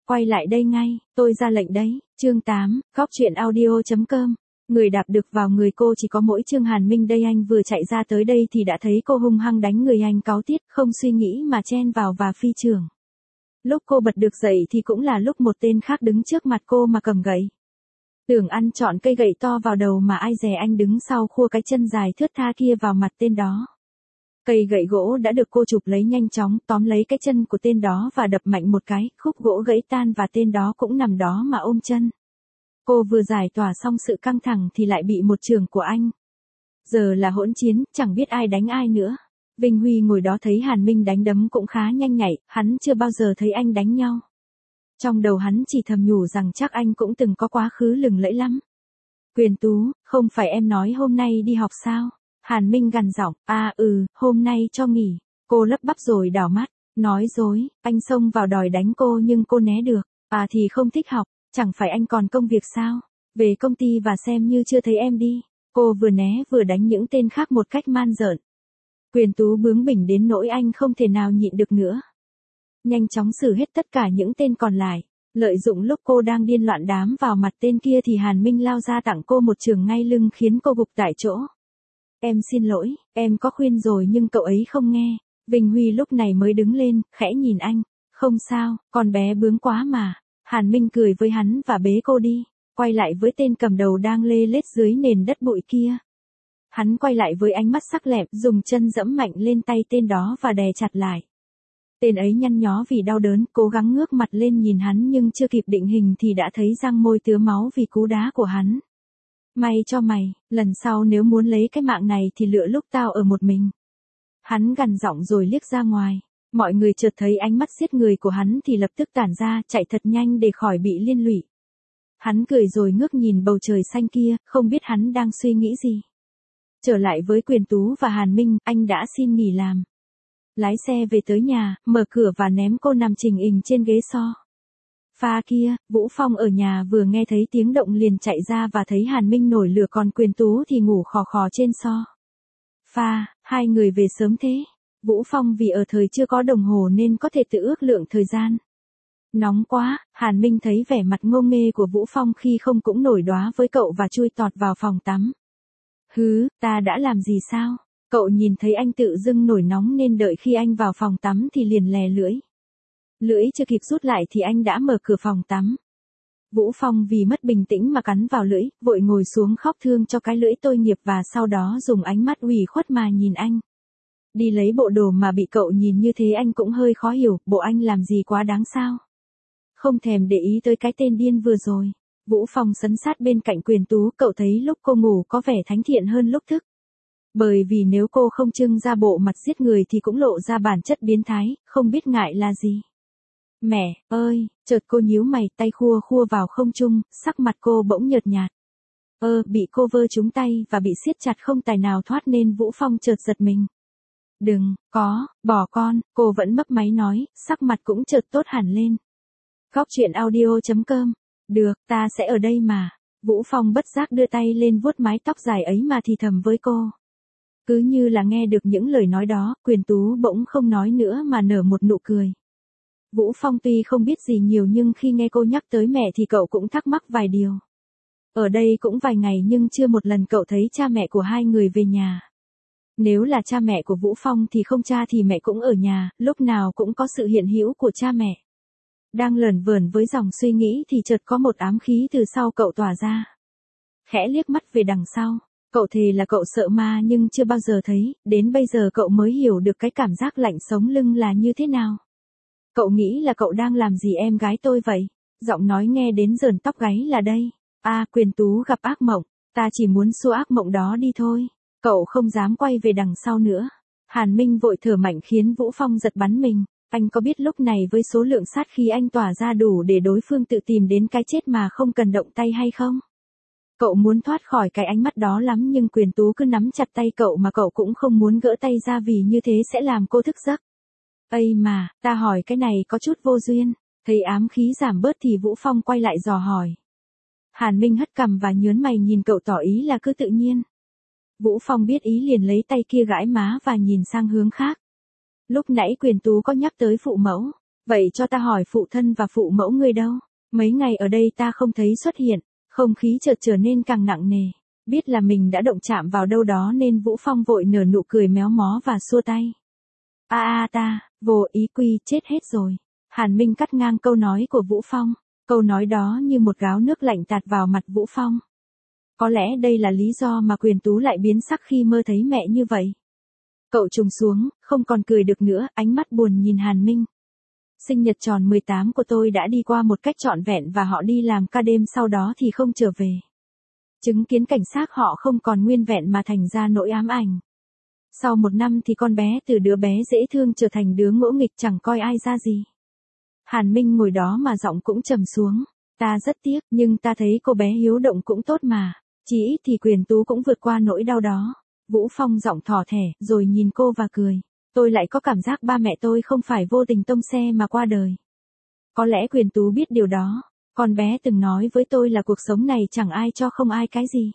quay lại đây ngay, tôi ra lệnh đấy. Chương 8, Góc truyện audio.com. Người đạp được vào người cô chỉ có mỗi Trương Hàn Minh đây. Anh vừa chạy ra tới đây thì đã thấy cô hung hăng đánh người. Anh cáu tiết, không suy nghĩ mà chen vào và phi chưởng. Lúc cô bật được dậy thì cũng là lúc một tên khác đứng trước mặt cô mà cầm gậy. Tưởng ăn chọn cây gậy to vào đầu mà ai dè anh đứng sau khua cái chân dài thướt tha kia vào mặt tên đó. Cây gậy gỗ đã được cô chụp lấy nhanh chóng, tóm lấy cái chân của tên đó và đập mạnh một cái, khúc gỗ gãy tan và tên đó cũng nằm đó mà ôm chân. Cô vừa giải tỏa xong sự căng thẳng thì lại bị một chưởng của anh. Giờ là hỗn chiến, chẳng biết ai đánh ai nữa. Vinh Huy ngồi đó thấy Hàn Minh đánh đấm cũng khá nhanh nhạy, hắn chưa bao giờ thấy anh đánh nhau. Trong đầu hắn chỉ thầm nhủ rằng chắc anh cũng từng có quá khứ lừng lẫy lắm. Quyền Tú, không phải em nói hôm nay đi học sao? Hàn Minh gằn giọng, hôm nay cho nghỉ. Cô lắp bắp rồi đảo mắt, nói dối, anh xông vào đòi đánh cô nhưng cô né được. Thì không thích học, chẳng phải anh còn công việc sao? Về công ty và xem như chưa thấy em đi. Cô vừa né vừa đánh những tên khác một cách man rợn. Quyền Tú bướng bỉnh đến nỗi anh không thể nào nhịn được nữa. Nhanh chóng xử hết tất cả những tên còn lại. Lợi dụng lúc cô đang điên loạn đám vào mặt tên kia thì Hàn Minh lao ra tặng cô một chưởng ngay lưng khiến cô gục tại chỗ. Em xin lỗi, em có khuyên rồi nhưng cậu ấy không nghe. Vinh Huy lúc này mới đứng lên, khẽ nhìn anh. Không sao, con bé bướng quá mà. Hàn Minh cười với hắn và bế cô đi. Quay lại với tên cầm đầu đang lê lết dưới nền đất bụi kia. Hắn quay lại với ánh mắt sắc lẹm, dùng chân dẫm mạnh lên tay tên đó và đè chặt lại. Tên ấy nhăn nhó vì đau đớn, cố gắng ngước mặt lên nhìn hắn nhưng chưa kịp định hình thì đã thấy răng môi tứa máu vì cú đá của hắn. May cho mày, lần sau nếu muốn lấy cái mạng này thì lựa lúc tao ở một mình. Hắn gằn giọng rồi liếc ra ngoài. Mọi người chợt thấy ánh mắt giết người của hắn thì lập tức tản ra, chạy thật nhanh để khỏi bị liên lụy. Hắn cười rồi ngước nhìn bầu trời xanh kia, không biết hắn đang suy nghĩ gì. Trở lại với Quyền Tú và Hàn Minh, anh đã xin nghỉ làm. Lái xe về tới nhà, mở cửa và ném cô nằm chình ình trên ghế so. Pha kia, Vũ Phong ở nhà vừa nghe thấy tiếng động liền chạy ra và thấy Hàn Minh nổi lửa còn Quyền Tú thì ngủ khò khò trên so. Pha, hai người về sớm thế. Vũ Phong vì ở thời chưa có đồng hồ nên có thể tự ước lượng thời gian. Nóng quá, Hàn Minh thấy vẻ mặt ngô nghê của Vũ Phong khi không cũng nổi đoá với cậu và chui tọt vào phòng tắm. Ta đã làm gì sao? Cậu nhìn thấy anh tự dưng nổi nóng nên đợi khi anh vào phòng tắm thì liền lè lưỡi. Lưỡi chưa kịp rút lại thì anh đã mở cửa phòng tắm. Vũ Phong vì mất bình tĩnh mà cắn vào lưỡi, vội ngồi xuống khóc thương cho cái lưỡi tội nghiệp và sau đó dùng ánh mắt ủy khuất mà nhìn anh. Đi lấy bộ đồ mà bị cậu nhìn như thế anh cũng hơi khó hiểu, bộ anh làm gì quá đáng sao? Không thèm để ý tới cái tên điên vừa rồi. Vũ Phong sấn sát bên cạnh Quyền Tú, cậu thấy lúc cô ngủ có vẻ thánh thiện hơn lúc thức. Bởi vì nếu cô không trưng ra bộ mặt giết người thì cũng lộ ra bản chất biến thái, không biết ngại là gì. Mẹ ơi, chợt cô nhíu mày, tay khua khua vào không trung, sắc mặt cô bỗng nhợt nhạt. Bị cô vơ trúng tay và bị siết chặt không tài nào thoát nên Vũ Phong chợt giật mình. Đừng, bỏ con, cô vẫn mấp máy nói, sắc mặt cũng chợt tốt hẳn lên. Góc truyện audio.com. Được, ta sẽ ở đây mà. Vũ Phong bất giác đưa tay lên vuốt mái tóc dài ấy mà thì thầm với cô. Cứ như là nghe được những lời nói đó, Quyền Tú bỗng không nói nữa mà nở một nụ cười. Vũ Phong tuy không biết gì nhiều nhưng khi nghe cô nhắc tới mẹ thì cậu cũng thắc mắc vài điều. Ở đây cũng vài ngày nhưng chưa một lần cậu thấy cha mẹ của hai người về nhà. Nếu là cha mẹ của Vũ Phong thì không cha thì mẹ cũng ở nhà, lúc nào cũng có sự hiện hữu của cha mẹ. Đang lởn vởn với dòng suy nghĩ thì chợt có một ám khí từ sau cậu tỏa ra. Khẽ liếc mắt về đằng sau, cậu thề là cậu sợ ma nhưng chưa bao giờ thấy, đến bây giờ cậu mới hiểu được cái cảm giác lạnh sống lưng là như thế nào. Cậu nghĩ là cậu đang làm gì em gái tôi vậy? Giọng nói nghe đến rờn tóc gáy là đây. Quyền Tú gặp ác mộng, ta chỉ muốn xua ác mộng đó đi thôi. Cậu không dám quay về đằng sau nữa. Hàn Minh vội thở mạnh khiến Vũ Phong giật bắn mình. Anh có biết lúc này với số lượng sát khí anh tỏa ra đủ để đối phương tự tìm đến cái chết mà không cần động tay hay không? Cậu muốn thoát khỏi cái ánh mắt đó lắm nhưng Quyền Tú cứ nắm chặt tay cậu mà cậu cũng không muốn gỡ tay ra vì như thế sẽ làm cô thức giấc. Mà, ta hỏi cái này có chút vô duyên. Thấy ám khí giảm bớt thì Vũ Phong quay lại dò hỏi. Hàn Minh hất cằm và nhớn mày nhìn cậu tỏ ý là cứ tự nhiên. Vũ Phong biết ý liền lấy tay kia gãi má và nhìn sang hướng khác. Lúc nãy Quyền Tú có nhắc tới phụ mẫu. Vậy cho ta hỏi phụ thân và phụ mẫu ngươi đâu? Mấy ngày ở đây ta không thấy xuất hiện, không khí chợt trở nên càng nặng nề. Biết là mình đã động chạm vào đâu đó nên Vũ Phong vội nở nụ cười méo mó và xua tay. Ta, vô ý quy, chết hết rồi. Hàn Minh cắt ngang câu nói của Vũ Phong. Câu nói đó như một gáo nước lạnh tạt vào mặt Vũ Phong. Có lẽ đây là lý do mà Quyền Tú lại biến sắc khi mơ thấy mẹ như vậy. Cậu trùng xuống, không còn cười được nữa, ánh mắt buồn nhìn Hàn Minh. Sinh nhật tròn 18 của tôi đã đi qua một cách trọn vẹn và họ đi làm ca đêm sau đó thì không trở về. Chứng kiến cảnh xác họ không còn nguyên vẹn mà thành ra nỗi ám ảnh. Sau 1 năm thì con bé từ đứa bé dễ thương trở thành đứa ngỗ nghịch chẳng coi ai ra gì. Hàn Minh ngồi đó mà giọng cũng trầm xuống. Ta rất tiếc, nhưng ta thấy cô bé hiếu động cũng tốt mà. Chỉ ít thì Quyền Tú cũng vượt qua nỗi đau đó. Vũ Phong giọng thỏ thẻ, rồi nhìn cô và cười. Tôi lại có cảm giác ba mẹ tôi không phải vô tình tông xe mà qua đời. Có lẽ Quyền Tú biết điều đó. Con bé từng nói với tôi là cuộc sống này chẳng ai cho không ai cái gì.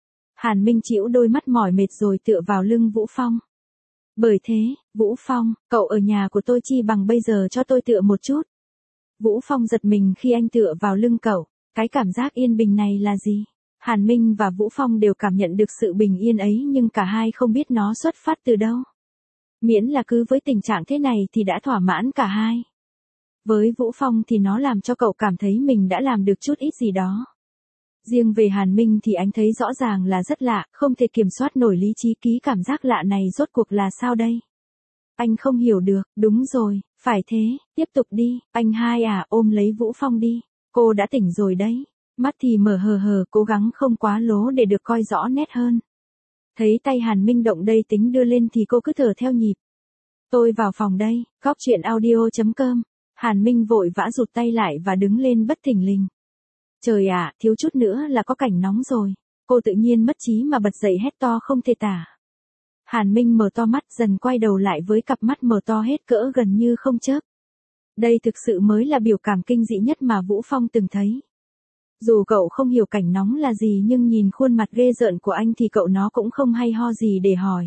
Hàn Minh chịu đôi mắt mỏi mệt rồi tựa vào lưng Vũ Phong. Bởi thế, Vũ Phong, cậu ở nhà của tôi chi bằng bây giờ cho tôi tựa một chút. Vũ Phong giật mình khi anh tựa vào lưng cậu. Cái cảm giác yên bình này là gì? Hàn Minh và Vũ Phong đều cảm nhận được sự bình yên ấy nhưng cả hai không biết nó xuất phát từ đâu. Miễn là cứ với tình trạng thế này thì đã thỏa mãn cả hai. Với Vũ Phong thì nó làm cho cậu cảm thấy mình đã làm được chút ít gì đó. Riêng về Hàn Minh thì anh thấy rõ ràng là rất lạ, không thể kiểm soát nổi lý trí ký cảm giác lạ này rốt cuộc là sao đây? Anh không hiểu được, đúng rồi, phải thế, tiếp tục đi, anh hai ôm lấy Vũ Phong đi, cô đã tỉnh rồi đấy. Mắt thì mở hờ hờ, cố gắng không quá lố để được coi rõ nét hơn. Thấy tay Hàn Minh động đây tính đưa lên thì cô cứ thở theo nhịp. Tôi vào phòng đây, góc chuyện audio.com. Hàn Minh vội vã rụt tay lại và đứng lên bất thình lình. Trời ạ, thiếu chút nữa là có cảnh nóng rồi. Cô tự nhiên mất trí mà bật dậy hét to không thể tả. Hàn Minh mở to mắt dần quay đầu lại với cặp mắt mở to hết cỡ gần như không chớp. Đây thực sự mới là biểu cảm kinh dị nhất mà Vũ Phong từng thấy. Dù cậu không hiểu cảnh nóng là gì nhưng nhìn khuôn mặt ghê rợn của anh thì cậu nó cũng không hay ho gì để hỏi.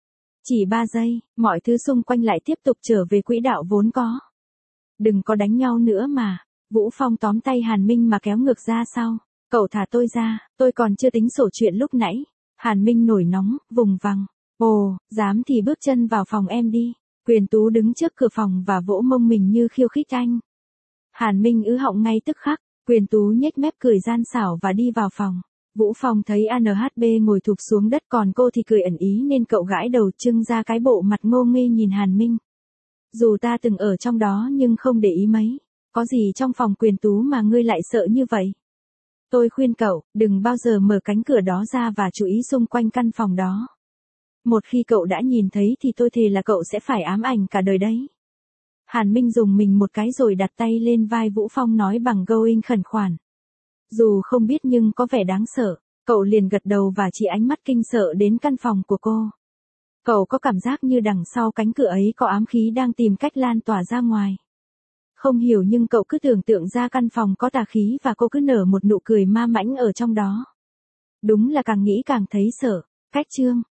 Chỉ 3 giây, mọi thứ xung quanh lại tiếp tục trở về quỹ đạo vốn có. Đừng có đánh nhau nữa mà. Vũ Phong tóm tay Hàn Minh mà kéo ngược ra sau. Cậu thả tôi ra, tôi còn chưa tính sổ chuyện lúc nãy. Hàn Minh nổi nóng, vùng vằng. Ồ, dám thì bước chân vào phòng em đi. Quyền Tú đứng trước cửa phòng và vỗ mông mình như khiêu khích anh. Hàn Minh ứ họng ngay tức khắc. Quyền Tú nhếch mép cười gian xảo và đi vào phòng. Vũ Phong thấy ANHB ngồi thụp xuống đất còn cô thì cười ẩn ý nên cậu gãi đầu trưng ra cái bộ mặt ngô nghê nhìn Hàn Minh. Dù ta từng ở trong đó nhưng không để ý mấy. Có gì trong phòng Quyền Tú mà ngươi lại sợ như vậy? Tôi khuyên cậu, đừng bao giờ mở cánh cửa đó ra và chú ý xung quanh căn phòng đó. Một khi cậu đã nhìn thấy thì tôi thề là cậu sẽ phải ám ảnh cả đời đấy. Hàn Minh dùng mình một cái rồi đặt tay lên vai Vũ Phong nói bằng going khẩn khoản. Dù không biết nhưng có vẻ đáng sợ, cậu liền gật đầu và chỉ ánh mắt kinh sợ đến căn phòng của cô. Cậu có cảm giác như đằng sau cánh cửa ấy có ám khí đang tìm cách lan tỏa ra ngoài. Không hiểu nhưng cậu cứ tưởng tượng ra căn phòng có tà khí và cô cứ nở một nụ cười ma mãnh ở trong đó. Đúng là càng nghĩ càng thấy sợ. Cách chương